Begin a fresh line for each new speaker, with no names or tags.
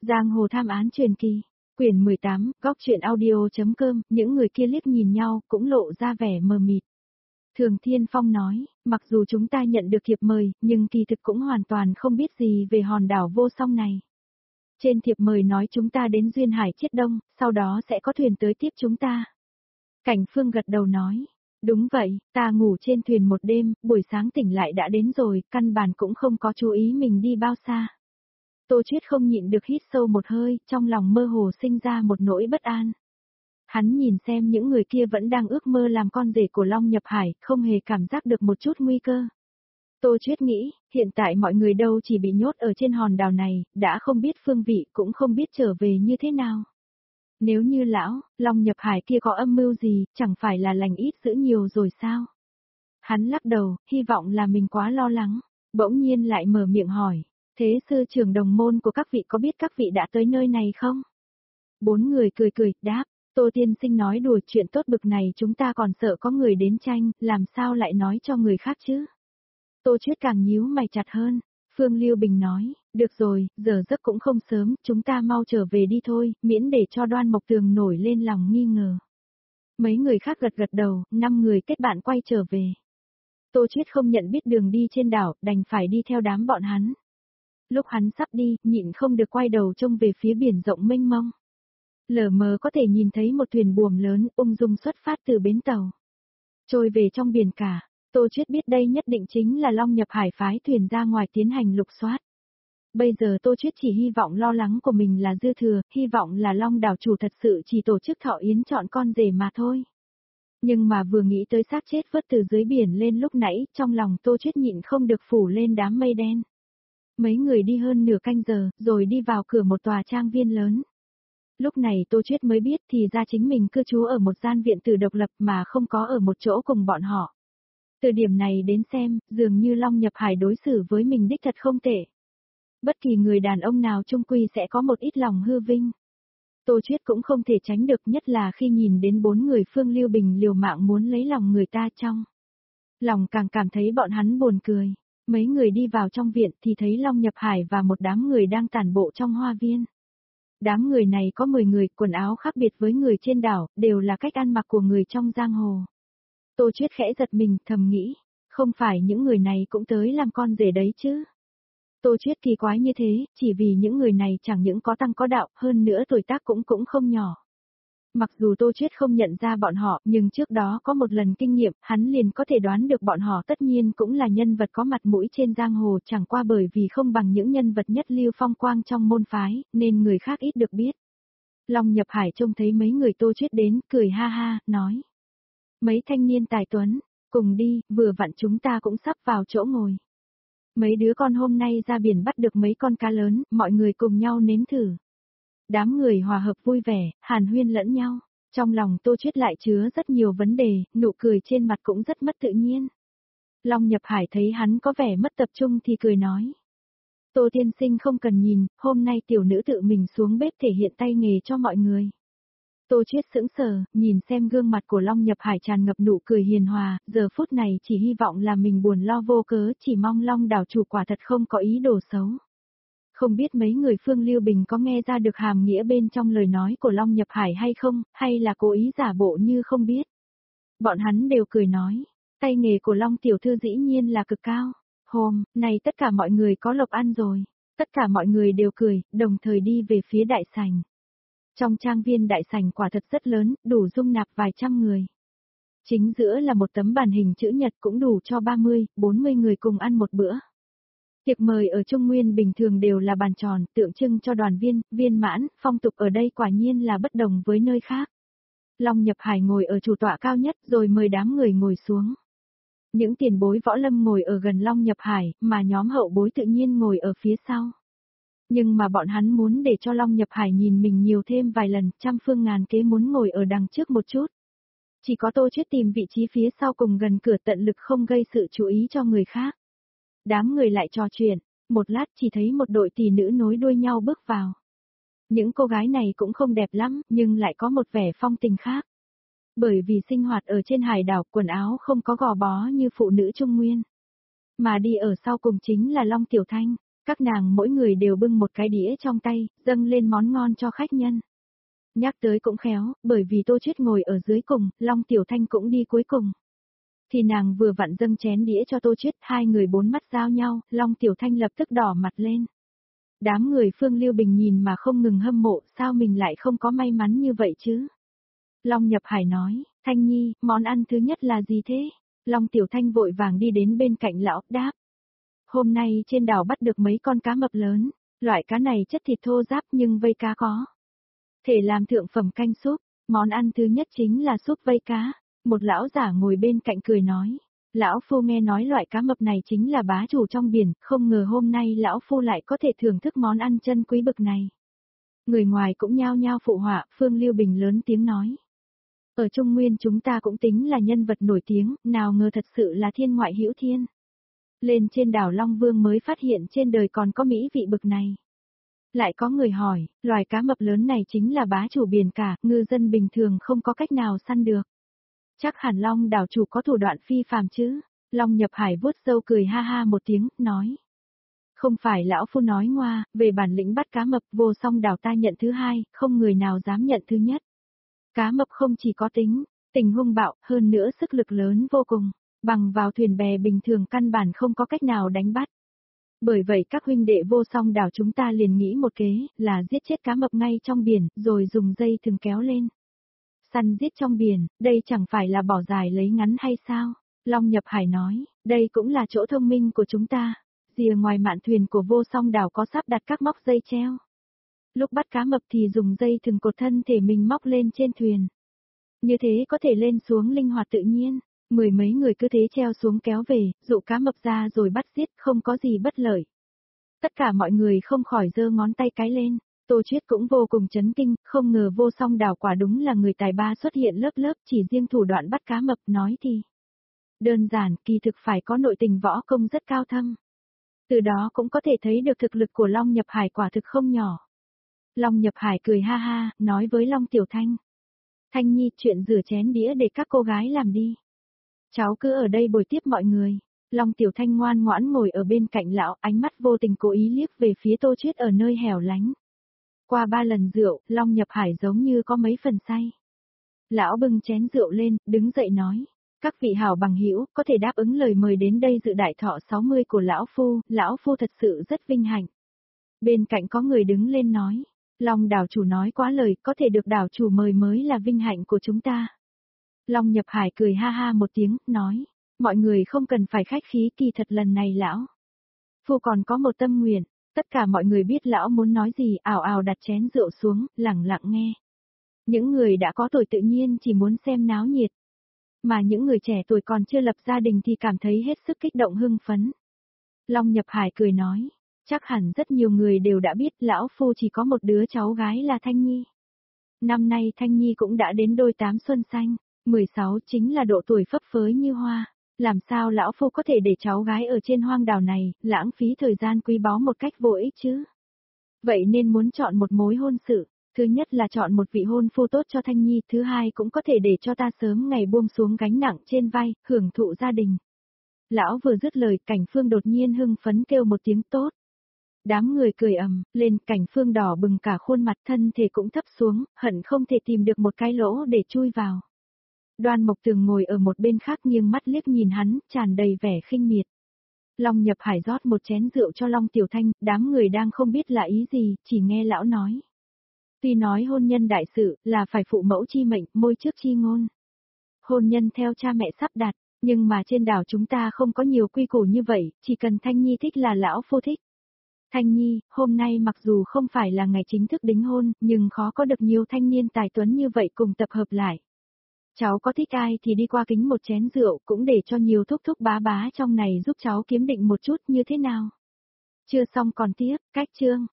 Giang hồ tham án truyền kỳ, quyển 18, góc truyện audio.com, những người kia liếc nhìn nhau, cũng lộ ra vẻ mờ mịt. Thường Thiên Phong nói, mặc dù chúng ta nhận được thiệp mời, nhưng kỳ thực cũng hoàn toàn không biết gì về hòn đảo vô song này. Trên thiệp mời nói chúng ta đến Duyên Hải Chiết Đông, sau đó sẽ có thuyền tới tiếp chúng ta. Cảnh Phương gật đầu nói, đúng vậy, ta ngủ trên thuyền một đêm, buổi sáng tỉnh lại đã đến rồi, căn bản cũng không có chú ý mình đi bao xa. Tô Chuyết không nhịn được hít sâu một hơi, trong lòng mơ hồ sinh ra một nỗi bất an. Hắn nhìn xem những người kia vẫn đang ước mơ làm con rể của Long Nhập Hải, không hề cảm giác được một chút nguy cơ. Tô Chuyết nghĩ, hiện tại mọi người đâu chỉ bị nhốt ở trên hòn đảo này, đã không biết phương vị cũng không biết trở về như thế nào. Nếu như lão, Long Nhập Hải kia có âm mưu gì, chẳng phải là lành ít dữ nhiều rồi sao? Hắn lắc đầu, hy vọng là mình quá lo lắng, bỗng nhiên lại mở miệng hỏi, thế sư trưởng đồng môn của các vị có biết các vị đã tới nơi này không? Bốn người cười cười, đáp, Tô tiên sinh nói đùa chuyện tốt bực này chúng ta còn sợ có người đến tranh, làm sao lại nói cho người khác chứ? Tô Chuyết càng nhíu mày chặt hơn. Phương Lưu Bình nói, được rồi, giờ giấc cũng không sớm, chúng ta mau trở về đi thôi, miễn để cho Đoan Mộc Tường nổi lên lòng nghi ngờ. Mấy người khác gật gật đầu, 5 người kết bạn quay trở về. Tô Chuyết không nhận biết đường đi trên đảo, đành phải đi theo đám bọn hắn. Lúc hắn sắp đi, nhịn không được quay đầu trông về phía biển rộng mênh mông. Lờ mờ có thể nhìn thấy một thuyền buồm lớn ung dung xuất phát từ bến tàu. Trôi về trong biển cả. Tô Chuyết biết đây nhất định chính là Long Nhập Hải phái thuyền ra ngoài tiến hành lục soát. Bây giờ Tô Chuyết chỉ hy vọng lo lắng của mình là dư thừa, hy vọng là Long đảo chủ thật sự chỉ tổ chức thọ yến chọn con rể mà thôi. Nhưng mà vừa nghĩ tới xác chết vớt từ dưới biển lên lúc nãy, trong lòng Tô Chuyết nhịn không được phủ lên đám mây đen. Mấy người đi hơn nửa canh giờ, rồi đi vào cửa một tòa trang viên lớn. Lúc này Tô Chuyết mới biết thì ra chính mình cư trú ở một gian viện tử độc lập mà không có ở một chỗ cùng bọn họ. Từ điểm này đến xem, dường như Long Nhập Hải đối xử với mình đích thật không tệ. Bất kỳ người đàn ông nào chung quy sẽ có một ít lòng hư vinh. Tô Chuyết cũng không thể tránh được, nhất là khi nhìn đến 4 người Phương Lưu Bình liều mạng muốn lấy lòng người ta trong. Lòng càng cảm thấy bọn hắn buồn cười. Mấy người đi vào trong viện thì thấy Long Nhập Hải và một đám người đang tản bộ trong hoa viên. Đám người này có 10 người, quần áo khác biệt với người trên đảo, đều là cách ăn mặc của người trong giang hồ. Tô Chuyết khẽ giật mình, thầm nghĩ, không phải những người này cũng tới làm con rể đấy chứ. Tô Chuyết kỳ quái như thế, chỉ vì những người này chẳng những có tăng có đạo, hơn nữa tuổi tác cũng không nhỏ. Mặc dù Tô Chuyết không nhận ra bọn họ, nhưng trước đó có một lần kinh nghiệm, hắn liền có thể đoán được bọn họ tất nhiên cũng là nhân vật có mặt mũi trên giang hồ, chẳng qua bởi vì không bằng những nhân vật nhất lưu phong quang trong môn phái, nên người khác ít được biết. Long Nhập Hải trông thấy mấy người Tô Chuyết đến, cười ha ha, nói. Mấy thanh niên tài tuấn, cùng đi, vừa vặn chúng ta cũng sắp vào chỗ ngồi. Mấy đứa con hôm nay ra biển bắt được mấy con cá lớn, mọi người cùng nhau nếm thử. Đám người hòa hợp vui vẻ, hàn huyên lẫn nhau. Trong lòng Tô Chuyết lại chứa rất nhiều vấn đề, nụ cười trên mặt cũng rất mất tự nhiên. Long Nhập Hải thấy hắn có vẻ mất tập trung thì cười nói. Tô tiên sinh không cần nhìn, hôm nay tiểu nữ tự mình xuống bếp thể hiện tay nghề cho mọi người. Tô Chuyết sững sờ, nhìn xem gương mặt của Long Nhập Hải tràn ngập nụ cười hiền hòa, giờ phút này chỉ hy vọng là mình buồn lo vô cớ, chỉ mong Long đảo chủ quả thật không có ý đồ xấu. Không biết mấy người Phương Lưu Bình có nghe ra được hàm nghĩa bên trong lời nói của Long Nhập Hải hay không, hay là cố ý giả bộ như không biết. Bọn hắn đều cười nói, tay nghề của Long tiểu thư dĩ nhiên là cực cao. Hôm nay tất cả mọi người có lộc ăn rồi. Tất cả mọi người đều cười, đồng thời đi về phía đại sảnh. Trong trang viên đại sảnh quả thật rất lớn, đủ dung nạp vài trăm người. Chính giữa là một tấm bàn hình chữ nhật cũng đủ cho 30, 40 người cùng ăn một bữa. Tiệc mời ở Trung Nguyên bình thường đều là bàn tròn, tượng trưng cho đoàn viên, viên mãn, phong tục ở đây quả nhiên là bất đồng với nơi khác. Long Nhập Hải ngồi ở chủ tọa cao nhất rồi mời đám người ngồi xuống. Những tiền bối võ lâm ngồi ở gần Long Nhập Hải, mà nhóm hậu bối tự nhiên ngồi ở phía sau. Nhưng mà bọn hắn muốn để cho Long Nhập Hải nhìn mình nhiều thêm vài lần, trăm phương ngàn kế muốn ngồi ở đằng trước một chút. Chỉ có Tô Chuyết tìm vị trí phía sau cùng gần cửa tận lực không gây sự chú ý cho người khác. Đám người lại trò chuyện, một lát chỉ thấy một đội tỷ nữ nối đuôi nhau bước vào. Những cô gái này cũng không đẹp lắm, nhưng lại có một vẻ phong tình khác. Bởi vì sinh hoạt ở trên hải đảo, quần áo không có gò bó như phụ nữ Trung Nguyên. Mà đi ở sau cùng chính là Long Tiểu Thanh. Các nàng mỗi người đều bưng một cái đĩa trong tay, dâng lên món ngon cho khách nhân. Nhắc tới cũng khéo, bởi vì Tô Chuyết ngồi ở dưới cùng, Long Tiểu Thanh cũng đi cuối cùng. Thì nàng vừa vặn dâng chén đĩa cho Tô Chuyết, hai người bốn mắt giao nhau, Long Tiểu Thanh lập tức đỏ mặt lên. Đám người Phương Lưu Bình nhìn mà không ngừng hâm mộ, sao mình lại không có may mắn như vậy chứ? Long Nhập Hải nói, Thanh Nhi, món ăn thứ nhất là gì thế? Long Tiểu Thanh vội vàng đi đến bên cạnh lão, đáp. Hôm nay trên đảo bắt được mấy con cá mập lớn, loại cá này chất thịt thô ráp nhưng vây cá có thể làm thượng phẩm canh súp, món ăn thứ nhất chính là súp vây cá. Một lão giả ngồi bên cạnh cười nói, lão phu nghe nói loại cá mập này chính là bá chủ trong biển, không ngờ hôm nay lão phu lại có thể thưởng thức món ăn chân quý bực này. Người ngoài cũng nhao nhao phụ họa, Phương Lưu Bình lớn tiếng nói. Ở Trung Nguyên chúng ta cũng tính là nhân vật nổi tiếng, nào ngờ thật sự là thiên ngoại hữu thiên. Lên trên đảo Long Vương mới phát hiện trên đời còn có mỹ vị bực này. Lại có người hỏi, loài cá mập lớn này chính là bá chủ biển cả, ngư dân bình thường không có cách nào săn được. Chắc hẳn Long đảo chủ có thủ đoạn phi phàm chứ. Long Nhập Hải vuốt râu cười ha ha một tiếng, nói. Không phải lão phu nói ngoa, về bản lĩnh bắt cá mập Vô Song đảo ta nhận thứ hai, không người nào dám nhận thứ nhất. Cá mập không chỉ có tình hung bạo, hơn nữa sức lực lớn vô cùng, bằng vào thuyền bè bình thường căn bản không có cách nào đánh bắt. Bởi vậy các huynh đệ Vô Song đảo chúng ta liền nghĩ một kế, là giết chết cá mập ngay trong biển, rồi dùng dây thừng kéo lên. Săn giết trong biển, đây chẳng phải là bỏ dài lấy ngắn hay sao? Long Nhập Hải nói, đây cũng là chỗ thông minh của chúng ta. Rìa ngoài mạn thuyền của Vô Song đảo có sắp đặt các móc dây treo. Lúc bắt cá mập thì dùng dây thừng cột thân thể mình móc lên trên thuyền. Như thế có thể lên xuống linh hoạt tự nhiên. Mười mấy người cứ thế treo xuống kéo về, dụ cá mập ra rồi bắt giết, không có gì bất lợi. Tất cả mọi người không khỏi giơ ngón tay cái lên. Tô Chuyết cũng vô cùng chấn kinh, không ngờ Vô Song đảo quả đúng là người tài ba xuất hiện lớp lớp, chỉ riêng thủ đoạn bắt cá mập nói thì. Đơn giản, kỳ thực phải có nội tình võ công rất cao thâm. Từ đó cũng có thể thấy được thực lực của Long Nhập Hải quả thực không nhỏ. Long Nhập Hải cười ha ha, nói với Long Tiểu Thanh. Thanh Nhi, chuyện rửa chén đĩa để các cô gái làm đi. Cháu cứ ở đây bồi tiếp mọi người. Long Tiểu Thanh ngoan ngoãn ngồi ở bên cạnh lão, ánh mắt vô tình cố ý liếc về phía Tô Chuyết ở nơi hẻo lánh. Qua 3 lần rượu, Long Nhập Hải giống như có mấy phần say. Lão bưng chén rượu lên, đứng dậy nói. Các vị hảo bằng hữu có thể đáp ứng lời mời đến đây dự đại thọ 60 của lão phu thật sự rất vinh hạnh. Bên cạnh có người đứng lên nói. Long đảo chủ nói quá lời, có thể được đảo chủ mời mới là vinh hạnh của chúng ta. Long Nhập Hải cười ha ha một tiếng, nói. Mọi người không cần phải khách khí, kỳ thật lần này lão phu còn có một tâm nguyện. Tất cả mọi người biết lão muốn nói gì, ào ào đặt chén rượu xuống, lặng lặng nghe. Những người đã có tuổi tự nhiên chỉ muốn xem náo nhiệt. Mà những người trẻ tuổi còn chưa lập gia đình thì cảm thấy hết sức kích động hưng phấn. Long Nhập Hải cười nói, chắc hẳn rất nhiều người đều đã biết lão phu chỉ có một đứa cháu gái là Thanh Nhi. Năm nay Thanh Nhi cũng đã đến đôi 8 xuân xanh, 16 chính là độ tuổi phấp phới như hoa. Làm sao lão phu có thể để cháu gái ở trên hoang đảo này, lãng phí thời gian quý báu một cách vô ích chứ? Vậy nên muốn chọn một mối hôn sự, thứ nhất là chọn một vị hôn phu tốt cho Thanh Nhi, thứ hai cũng có thể để cho ta sớm ngày buông xuống gánh nặng trên vai, hưởng thụ gia đình. Lão vừa dứt lời, Cảnh Phương đột nhiên hưng phấn kêu một tiếng tốt. Đám người cười ầm lên, Cảnh Phương đỏ bừng cả khuôn mặt, thân thể cũng thấp xuống, hận không thể tìm được một cái lỗ để chui vào. Đoan Mộc Tường ngồi ở một bên khác nghiêng mắt liếc nhìn hắn, tràn đầy vẻ khinh miệt. Long Nhập Hải rót một chén rượu cho Long Tiểu Thanh, đám người đang không biết là ý gì, chỉ nghe lão nói. Tuy nói hôn nhân đại sự, là phải phụ mẫu chi mệnh, môi trước chi ngôn. Hôn nhân theo cha mẹ sắp đặt, nhưng mà trên đảo chúng ta không có nhiều quy củ như vậy, chỉ cần Thanh Nhi thích là lão phu thích. Thanh Nhi, hôm nay mặc dù không phải là ngày chính thức đính hôn, nhưng khó có được nhiều thanh niên tài tuấn như vậy cùng tập hợp lại. Cháu có thích ai thì đi qua kính một chén rượu, cũng để cho nhiều thúc thúc bá bá trong này giúp cháu kiếm định một chút như thế nào. Chưa xong còn tiếp, cách chương.